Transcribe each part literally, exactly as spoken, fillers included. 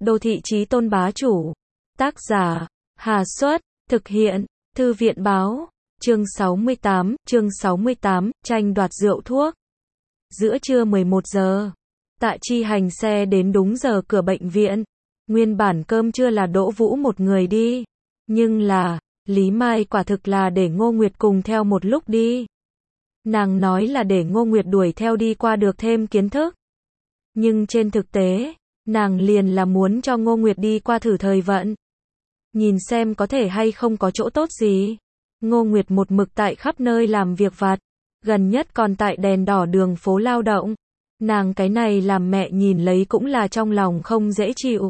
Đô thị chí tôn bá chủ. Tác giả, Hà Xuất, thực hiện, Thư viện báo, chương sáu mươi tám, chương sáu mươi tám, tranh đoạt rượu thuốc. Giữa trưa mười một giờ, Tạ Chi Hành xe đến đúng giờ cửa bệnh viện. Nguyên bản cơm trưa là Đỗ Vũ một người đi, nhưng là, Lý Mai quả thực là để Ngô Nguyệt cùng theo một lúc đi. Nàng nói là để Ngô Nguyệt đuổi theo đi qua được thêm kiến thức. Nhưng trên thực tế, nàng liền là muốn cho Ngô Nguyệt đi qua thử thời vận. Nhìn xem có thể hay không có chỗ tốt gì. Ngô Nguyệt một mực tại khắp nơi làm việc vặt, gần nhất còn tại đèn đỏ đường phố lao động. Nàng cái này làm mẹ nhìn lấy cũng là trong lòng không dễ chịu.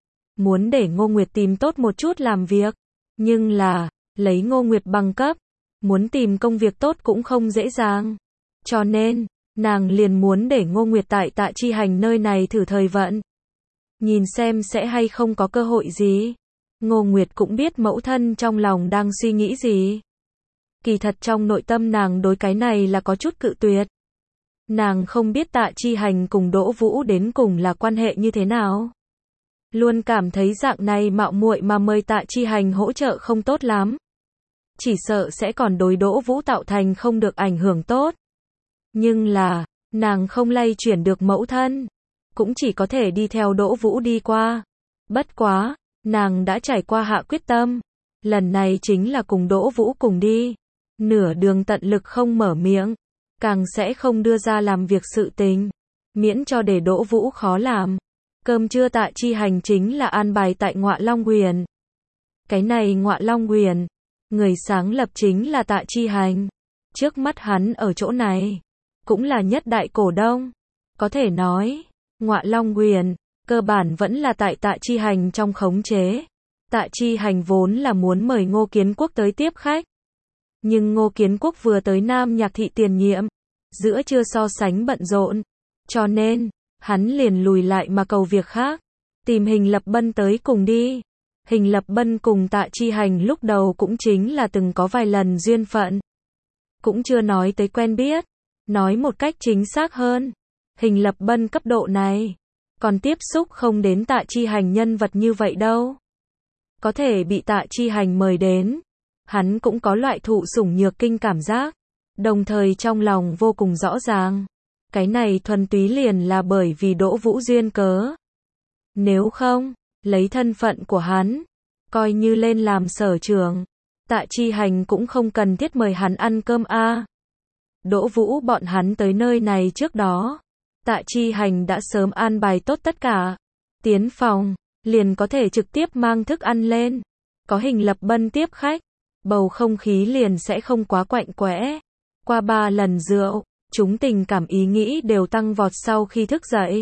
Muốn để Ngô Nguyệt tìm tốt một chút làm việc, nhưng là, lấy Ngô Nguyệt bằng cấp, muốn tìm công việc tốt cũng không dễ dàng. Cho nên, nàng liền muốn để Ngô Nguyệt tại Tạ Chi Hành nơi này thử thời vận. Nhìn xem sẽ hay không có cơ hội gì. Ngô Nguyệt cũng biết mẫu thân trong lòng đang suy nghĩ gì. Kỳ thật trong nội tâm nàng đối cái này là có chút cự tuyệt. Nàng không biết Tạ Chi Hành cùng Đỗ Vũ đến cùng là quan hệ như thế nào. Luôn cảm thấy dạng này mạo muội mà mời Tạ Chi Hành hỗ trợ không tốt lắm. Chỉ sợ sẽ còn đối Đỗ Vũ tạo thành không được ảnh hưởng tốt. Nhưng là, nàng không lay chuyển được mẫu thân. Cũng chỉ có thể đi theo Đỗ Vũ đi qua. Bất quá, nàng đã trải qua hạ quyết tâm. Lần này chính là cùng Đỗ Vũ cùng đi. Nửa đường tận lực không mở miệng. Càng sẽ không đưa ra làm việc sự tình. Miễn cho để Đỗ Vũ khó làm. Cơm trưa Tạ Chi Hành chính là an bài tại Ngọa Long Huyền. Cái này Ngọa Long Huyền, người sáng lập chính là Tạ Chi Hành. Trước mắt hắn ở chỗ này, cũng là nhất đại cổ đông. Có thể nói, Ngọa Long Huyền, cơ bản vẫn là tại Tạ Chi Hành trong khống chế. Tạ Chi Hành vốn là muốn mời Ngô Kiến Quốc tới tiếp khách. Nhưng Ngô Kiến Quốc vừa tới Nam Nhạc Thị tiền nhiệm, giữa chưa so sánh bận rộn. Cho nên, hắn liền lùi lại mà cầu việc khác. Tìm Hình Lập Bân tới cùng đi. Hình Lập Bân cùng Tạ Chi Hành lúc đầu cũng chính là từng có vài lần duyên phận. Cũng chưa nói tới quen biết. Nói một cách chính xác hơn. Hình Lập Bân cấp độ này, còn tiếp xúc không đến Tạ Chi Hành nhân vật như vậy đâu. Có thể bị Tạ Chi Hành mời đến. Hắn cũng có loại thụ sủng nhược kinh cảm giác. Đồng thời trong lòng vô cùng rõ ràng. Cái này thuần túy liền là bởi vì Đỗ Vũ duyên cớ. Nếu không, lấy thân phận của hắn, coi như lên làm sở trưởng, Tạ Chi Hành cũng không cần thiết mời hắn ăn cơm a. À. Đỗ Vũ bọn hắn tới nơi này trước đó, Tạ Chi Hành đã sớm an bài tốt tất cả. Tiến phòng, liền có thể trực tiếp mang thức ăn lên. Có Hình Lập Bân tiếp khách, bầu không khí liền sẽ không quá quạnh quẽ. Qua ba lần rượu, chúng tình cảm ý nghĩ đều tăng vọt sau khi thức dậy.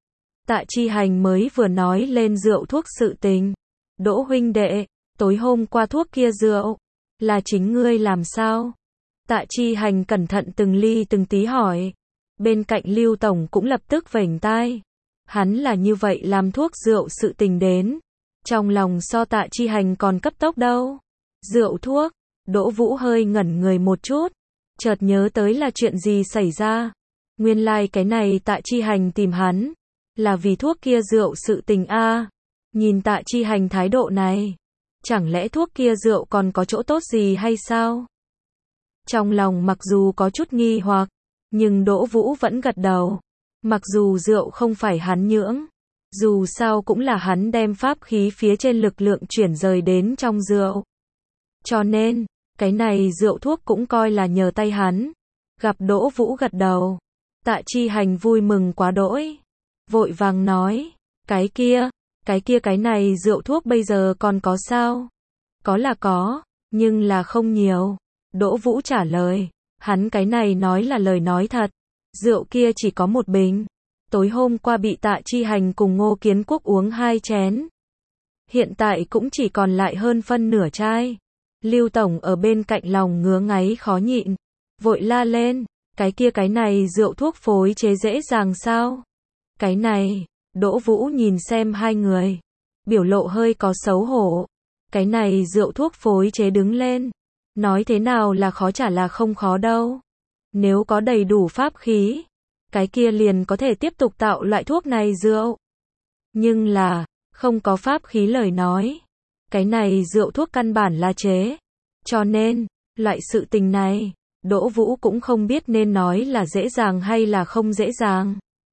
Tạ Chi Hành mới vừa nói lên rượu thuốc sự tình. Đỗ huynh đệ, tối hôm qua thuốc kia rượu, là chính ngươi làm sao? Tạ Chi Hành cẩn thận từng ly từng tí hỏi. Bên cạnh Lưu Tổng cũng lập tức vểnh tai. Hắn là như vậy làm thuốc rượu sự tình đến. Trong lòng so Tạ Chi Hành còn cấp tốc đâu. Rượu thuốc, Đỗ Vũ hơi ngẩn người một chút. Chợt nhớ tới là chuyện gì xảy ra. Nguyên lai like cái này Tạ Chi Hành tìm hắn. Là vì thuốc kia rượu sự tình a. À. Nhìn Tạ Chi Hành thái độ này. Chẳng lẽ thuốc kia rượu còn có chỗ tốt gì hay sao? Trong lòng mặc dù có chút nghi hoặc. Nhưng Đỗ Vũ vẫn gật đầu. Mặc dù rượu không phải hắn nhưỡng. Dù sao cũng là hắn đem pháp khí phía trên lực lượng chuyển rời đến trong rượu. Cho nên, cái này rượu thuốc cũng coi là nhờ tay hắn. Gặp Đỗ Vũ gật đầu. Tạ Chi Hành vui mừng quá đỗi. Vội vàng nói. Cái kia, cái kia cái này rượu thuốc bây giờ còn có sao? Có là có, nhưng là không nhiều. Đỗ Vũ trả lời. Hắn cái này nói là lời nói thật. Rượu kia chỉ có một bình. Tối hôm qua bị Tạ Chi Hành cùng Ngô Kiến Quốc uống hai chén. Hiện tại cũng chỉ còn lại hơn phân nửa chai. Lưu Tổng ở bên cạnh lòng ngứa ngáy khó nhịn. Vội la lên. Cái kia cái này rượu thuốc phối chế dễ dàng sao? Cái này, Đỗ Vũ nhìn xem hai người. Biểu lộ hơi có xấu hổ. Cái này rượu thuốc phối chế đứng lên. Nói thế nào là khó chả là không khó đâu. Nếu có đầy đủ pháp khí, cái kia liền có thể tiếp tục tạo loại thuốc này rượu. Nhưng là, không có pháp khí lời nói. Cái này rượu thuốc căn bản là chế. Cho nên, loại sự tình này, Đỗ Vũ cũng không biết nên nói là dễ dàng hay là không dễ dàng.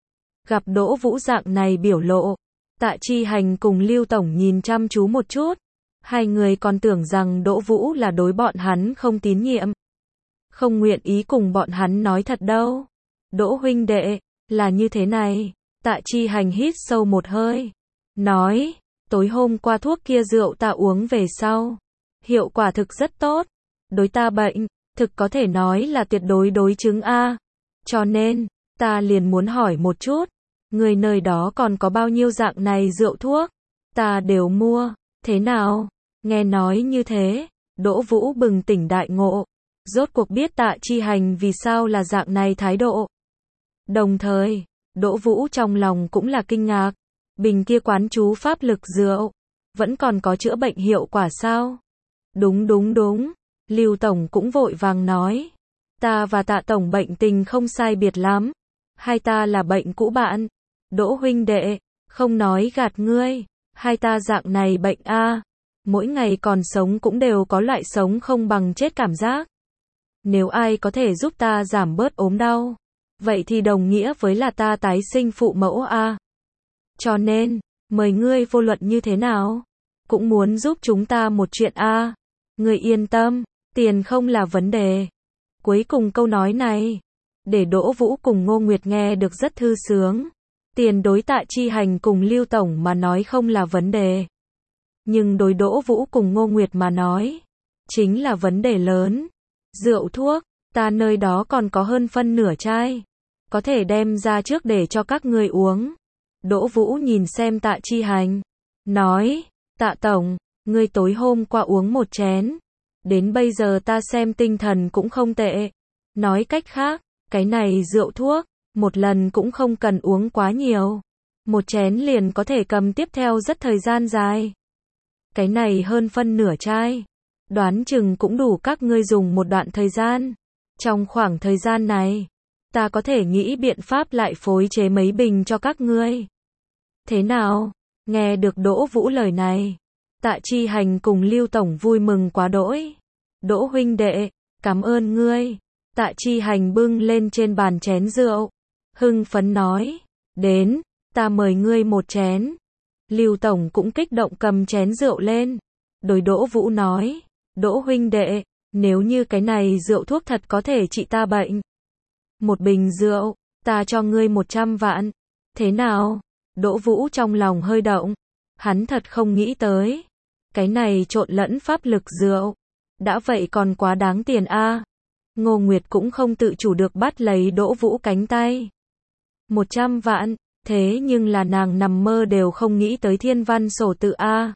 Gặp Đỗ Vũ dạng này biểu lộ, Tạ Chi Hành cùng Lưu Tổng nhìn chăm chú một chút. Hai người còn tưởng rằng Đỗ Vũ là đối bọn hắn không tín nhiệm. Không nguyện ý cùng bọn hắn nói thật đâu. Đỗ huynh đệ, là như thế này. Tạ Chi Hành hít sâu một hơi. Nói, tối hôm qua thuốc kia rượu ta uống về sau. Hiệu quả thực rất tốt. Đối ta bệnh, thực có thể nói là tuyệt đối đối chứng A. Cho nên, ta liền muốn hỏi một chút. Người nơi đó còn có bao nhiêu dạng này rượu thuốc? Ta đều mua. Thế nào? Nghe nói như thế, Đỗ Vũ bừng tỉnh đại ngộ. Rốt cuộc biết Tạ Chi Hành vì sao là dạng này thái độ. Đồng thời, Đỗ Vũ trong lòng cũng là kinh ngạc. Bình kia quán chú pháp lực rượu, vẫn còn có chữa bệnh hiệu quả sao? Đúng đúng đúng, Lưu Tổng cũng vội vàng nói. Ta và Tạ Tổng bệnh tình không sai biệt lắm. Hai ta là bệnh cũ bạn. Đỗ huynh đệ, không nói gạt ngươi. Hai ta dạng này bệnh a, mỗi ngày còn sống cũng đều có loại sống không bằng chết cảm giác. Nếu ai có thể giúp ta giảm bớt ốm đau, vậy thì đồng nghĩa với là ta tái sinh phụ mẫu a. Cho nên, mời ngươi vô luận như thế nào, cũng muốn giúp chúng ta một chuyện a. Ngươi yên tâm, tiền không là vấn đề. Cuối cùng câu nói này, để Đỗ Vũ cùng Ngô Nguyệt nghe được rất thư sướng. Tiền đối Tạ Chi Hành cùng Lưu Tổng mà nói không là vấn đề. Nhưng đối Đỗ Vũ cùng Ngô Nguyệt mà nói, chính là vấn đề lớn. Rượu thuốc, ta nơi đó còn có hơn phân nửa chai. Có thể đem ra trước để cho các ngươi uống. Đỗ Vũ nhìn xem Tạ Chi Hành. Nói, Tạ Tổng, ngươi tối hôm qua uống một chén. Đến bây giờ ta xem tinh thần cũng không tệ. Nói cách khác, cái này rượu thuốc, một lần cũng không cần uống quá nhiều. Một chén liền có thể cầm tiếp theo rất thời gian dài. Cái này hơn phân nửa chai. Đoán chừng cũng đủ các ngươi dùng một đoạn thời gian. Trong khoảng thời gian này, ta có thể nghĩ biện pháp lại phối chế mấy bình cho các ngươi. Thế nào? Nghe được Đỗ Vũ lời này, Tạ Chi Hành cùng Lưu Tổng vui mừng quá đỗi. Đỗ huynh đệ, cảm ơn ngươi. Tạ Chi Hành bưng lên trên bàn chén rượu. Hưng phấn nói, đến, ta mời ngươi một chén. Lưu Tổng cũng kích động cầm chén rượu lên. Đối Đỗ Vũ nói, Đỗ huynh đệ, nếu như cái này rượu thuốc thật có thể trị ta bệnh. Một bình rượu, ta cho ngươi một trăm vạn. Thế nào? Đỗ Vũ trong lòng hơi động. Hắn thật không nghĩ tới. Cái này trộn lẫn pháp lực rượu. Đã vậy còn quá đáng tiền a. Ngô Nguyệt cũng không tự chủ được bắt lấy Đỗ Vũ cánh tay. Một trăm vạn, thế nhưng là nàng nằm mơ đều không nghĩ tới thiên văn sổ tự a.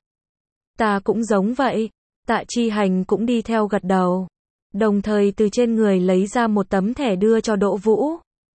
Ta cũng giống vậy. Tạ Chi Hành cũng đi theo gật đầu. Đồng thời từ trên người lấy ra một tấm thẻ đưa cho Đỗ Vũ.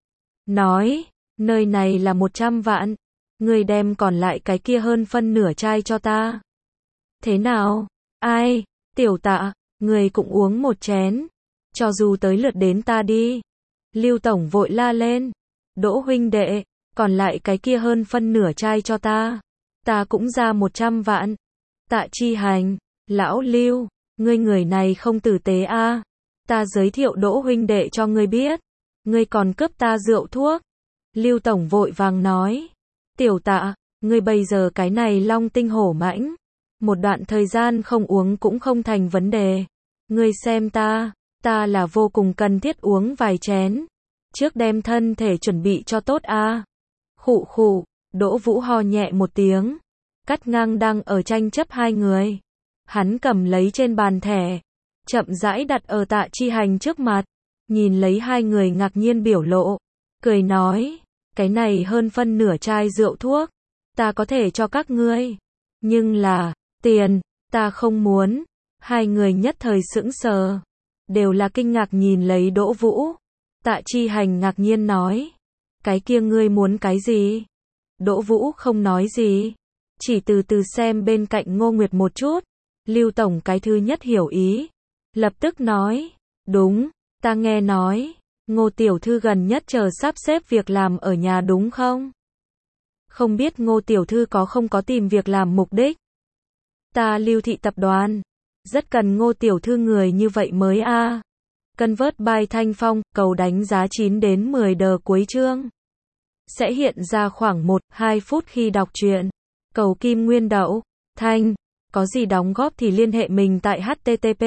Nói, nơi này là một trăm vạn. Người đem còn lại cái kia hơn phân nửa chai cho ta. Thế nào? Ai? Tiểu Tạ, người cũng uống một chén. Cho dù tới lượt đến ta đi. Lưu Tổng vội la lên. Đỗ huynh đệ, còn lại cái kia hơn phân nửa chai cho ta. Ta cũng ra một trăm vạn. Tạ Chi Hành, lão Lưu, ngươi người này không tử tế a. Ta giới thiệu Đỗ huynh đệ cho ngươi biết. Ngươi còn cướp ta rượu thuốc. Lưu Tổng vội vàng nói. Tiểu Tạ, ngươi bây giờ cái này long tinh hổ mãnh. Một đoạn thời gian không uống cũng không thành vấn đề. Ngươi xem ta, ta là vô cùng cần thiết uống vài chén. Trước đem thân thể chuẩn bị cho tốt a. Khụ khụ, Đỗ Vũ ho nhẹ một tiếng. Cắt ngang đang ở tranh chấp hai người. Hắn cầm lấy trên bàn thẻ. Chậm rãi đặt ở Tạ Chi Hành trước mặt. Nhìn lấy hai người ngạc nhiên biểu lộ. Cười nói, cái này hơn phân nửa chai rượu thuốc. Ta có thể cho các ngươi. Nhưng là, tiền, ta không muốn. Hai người nhất thời sững sờ. Đều là kinh ngạc nhìn lấy Đỗ Vũ. Tạ Chi Hành ngạc nhiên nói. Cái kia ngươi muốn cái gì? Đỗ Vũ không nói gì. Chỉ từ từ xem bên cạnh Ngô Nguyệt một chút. Lưu Tổng cái thứ nhất hiểu ý. Lập tức nói. Đúng, ta nghe nói. Ngô tiểu thư gần nhất chờ sắp xếp việc làm ở nhà đúng không? Không biết Ngô tiểu thư có không có tìm việc làm mục đích. Ta Lưu thị tập đoàn. Rất cần Ngô tiểu thư người như vậy mới a. À. Convert by Thanh Phong, cầu đánh giá chín đến mười đờ cuối chương. Sẽ hiện ra khoảng một đến hai phút khi đọc truyện. Cầu Kim Nguyên Đậu. Thanh. Có gì đóng góp thì liên hệ mình tại http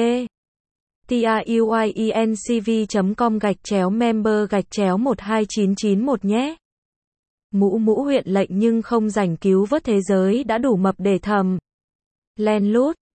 truyencv chấm com gạch chéo member gạch chéo một hai chín chín một nhé. Mũ mũ huyện lệnh nhưng không rảnh cứu vớt thế giới đã đủ mập để thầm. Len lút.